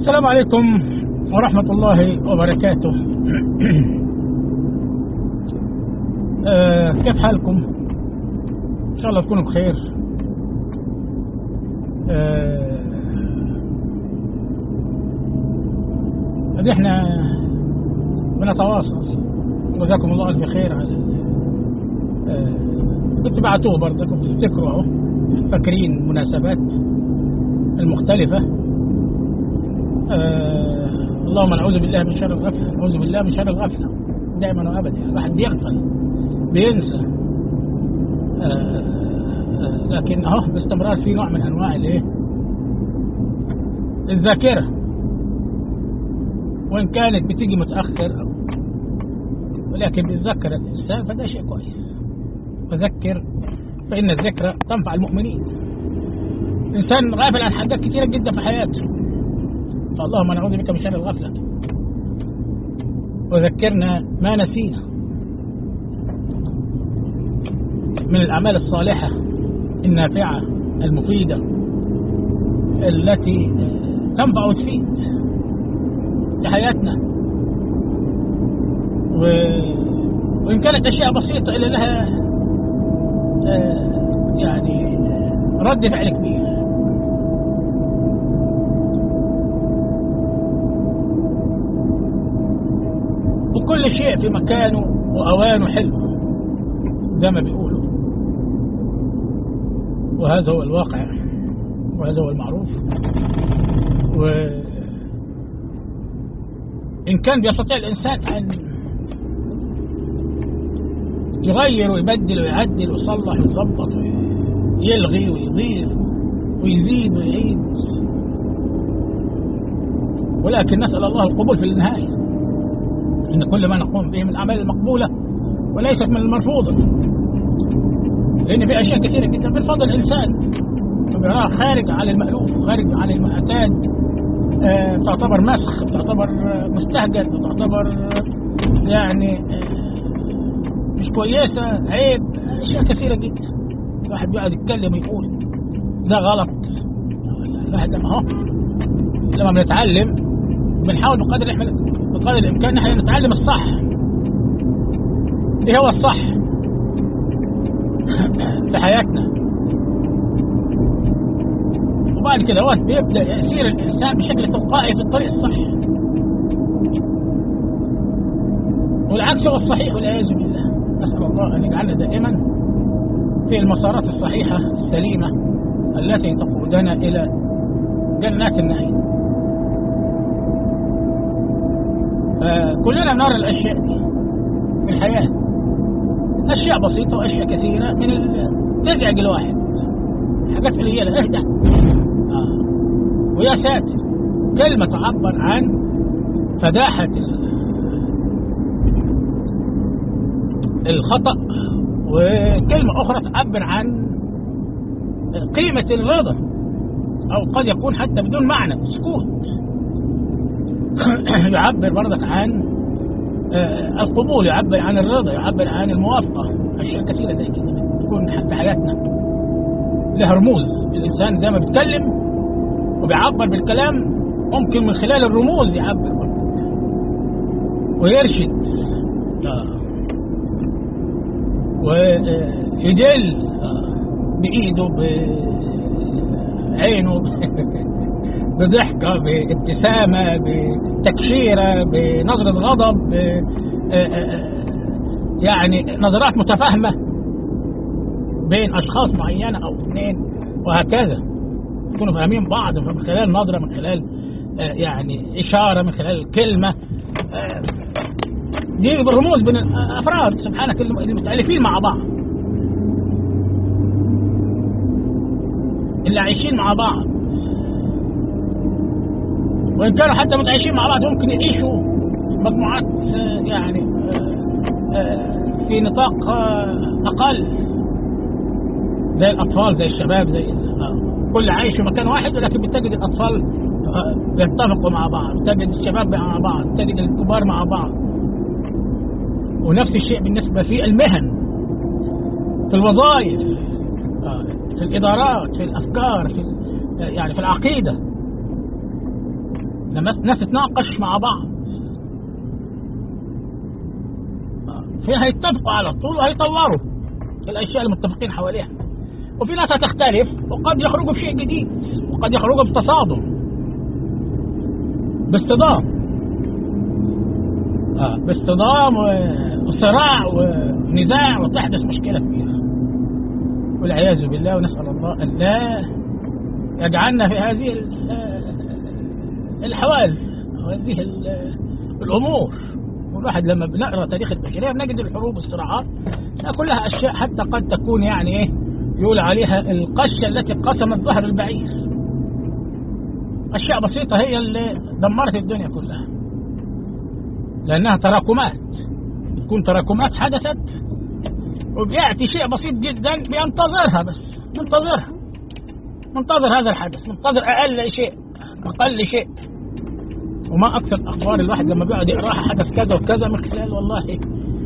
السلام عليكم ورحمة الله وبركاته. كيف حالكم؟ إن شاء الله تكونوا بخير. احنا بنتواصل، جزاكم الله ألف خير على كنت بعتوه برضه، كنت تفتكروا اهو، فاكرين المناسبات المختلفة. اللهم نعوذ بالله من شر الغفلة، نعوذ بالله من شر الغفلة دائما وابدا. الواحد بيغفل بينسى، لكن اهو باستمرار في نوع من انواع الايه، الذاكرة، وان كانت بتيجي متأخر ولكن بيتذكر الانسان، فده شيء كويس. فذكر فإن الذكرى تنفع المؤمنين. الإنسان غافل عن حاجات كثيرة جدا في حياته، فاللهم نعوذ بك من شر الغفلة، وذكرنا ما نسينا من الأعمال الصالحة النافعة المفيدة التي تنفع وتفيد في حياتنا، وإن كانت أشياء بسيطة إلا لها يعني رد فعل كبير. وكل شيء في مكانه وأوانه حلو زي ما بيقولوا، وهذا هو الواقع وهذا هو المعروف. وإن كان بيستطيع الإنسان أن يغير ويبدل ويعدل ويصلح ويظبط ويلغي ويضيف ويزيد ويعيد، ولكن نسأل الله القبول في النهاية، إن كل ما نقوم به من الأعمال المقبولة وليست من المرفوضة، لأن في أشياء كثيرة جدا في فضل الإنسان فبيراها خارج عن المألوف، خارج عن المعتاد، تعتبر مسخ، تعتبر مستهجن، تعتبر يعني مش كويسة، عيب، أشياء كثيرة جدا. الواحد بيقعد يتكلم ويقول ده غلط. الواحد لما بنتعلم بنحاول بقدر الإمكان نحن نتعلم الصح. إيه هو الصح في حياتنا؟ وبعد كده هو بيبدأ يسير الإنسان بشكل تلقائي في الطريق الصح، والعكس هو الصحيح والعياذ بالله. نسأل الله أن يجعلنا دائما في المسارات الصحيحة السليمة التي تقودنا إلى جنات النعيم. كلنا نرى الأشياء دي في الحياة، أشياء بسيطة وأشياء كثيرة من تزعج الواحد، حاجات قليلة اهدى ويا ساتر، كلمة تعبر عن فداحة الخطأ، وكلمة أخرى تعبر عن قيمة الرضا، أو قد يكون حتى بدون معنى سكوت يعبر برضك عن القبول، يعبر عن الرضا، يعبر عن الموافقة. أشياء كثيرة زي كده تكون حتى حياتنا لها رموز. الإنسان زي ما بيتكلم وبيعبر بالكلام، ممكن من خلال الرموز يعبر برضك ويرشد ويدل بإيده، بعينه، بضحكة، بابتسامة، بتكشيرة، بنظرة غضب، يعني نظرات متفاهمة بين أشخاص معينة أو اثنين، وهكذا يكونوا فاهمين بعض من خلال نظرة، من خلال يعني إشارة، من خلال كلمة. دي بالرموز بين الأفراد سبحانك المتألفين مع بعض، اللي عايشين مع بعض، وإن كانوا حتى متعايشين مع بعض ممكن يعيشوا مجموعات يعني في نطاق أقل، زي الأطفال، زي الشباب، زي كل عايش في مكان واحد، ولكن بتجد الأطفال يتفقوا مع بعض، تجد الشباب مع بعض، تجد الكبار مع بعض. ونفس الشيء بالنسبة في المهن، في الوظائف، في الإدارات، في الأفكار، في يعني في العقيدة. لما الناس تتناقش مع بعض فيها يتفقوا على طول وهيطوروا الأشياء المتفقين حواليها، وفي ناس هتختلف وقد يخرجوا بشيء جديد وقد يخرجوا بتصادم باصطدام وصراع ونزاع وتحدث مشكلة كبيرة والعياذ بالله. ونسأل الله أن لا يجعلنا في هذه الحوادث وهذه الأمور. والواحد لما بنقرأ تاريخ البشرية بنجد الحروب والصراعات كلها أشياء حتى قد تكون يعني إيه يقول عليها القشة التي قسمت ظهر البعير. أشياء بسيطة هي اللي دمرت الدنيا كلها، لأنها تراكمات، تكون تراكمات حدثت وبيأتي شيء بسيط جدا بينتظرها، بس منتظر هذا الحدث، منتظر أقل شيء. وما أكثر الأخبار الواحد لما بيقعد يقراها حدث كذا وكذا من خلال والله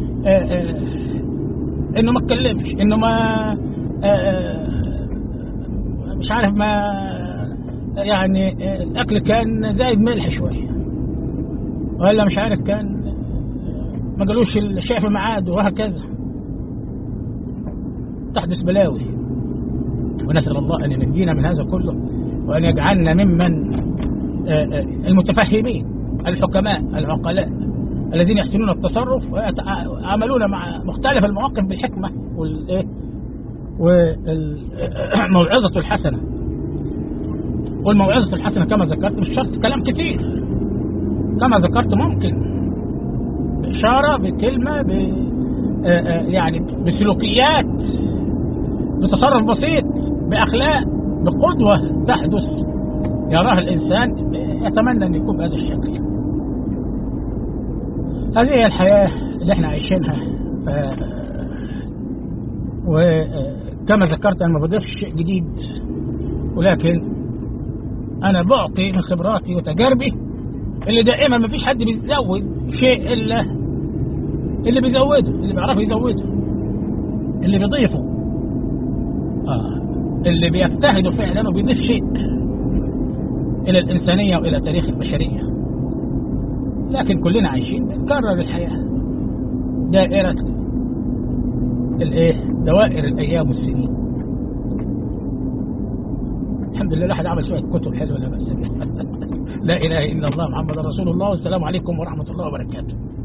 إنه ما اتكلمش، إنه ما مش عارف، ما يعني الأكل كان زايد ملح شوية، ولا مش عارف كان ما قالوش الشيء في ميعاد، وهكذا تحدث بلاوي. ونسأل الله أن ينجينا من هذا كله، وأن يجعلنا ممن المتفهمين الحكماء العقلاء الذين يحسنون التصرف ويتعاملون مع مختلف المواقف بالحكمة والموعظة الحسنة. والموعظة الحسنة كما ذكرت مش شرط كلام كتير، كما ذكرت ممكن بإشارة، بكلمة، يعني بسلوكيات، بتصرف بسيط، بأخلاق، بقدوة تحدث يراها الإنسان يتمنى أن يكون بهذا الشكل. هذه هي الحياة اللي احنا عايشينها. وكما ذكرت أنا ما بضيفش شيء جديد، ولكن أنا بعطي من خبراتي وتجاربي اللي دائما ما فيش حد بيزود شيء إلا اللي بيزوده، اللي بيعرف يزوده، اللي بيضيفه، اللي بيجتهد فعلا وبيضيف شيء إلى الإنسانية وإلى تاريخ البشرية. لكن كلنا عايشين بنكرر الحياة، دائرة دوائر الأيام والسنين. الحمد لله الواحد عمل شوية كتب حلوة لا بأس بها. لا إله إلا الله محمد رسول الله، والسلام عليكم ورحمة الله وبركاته.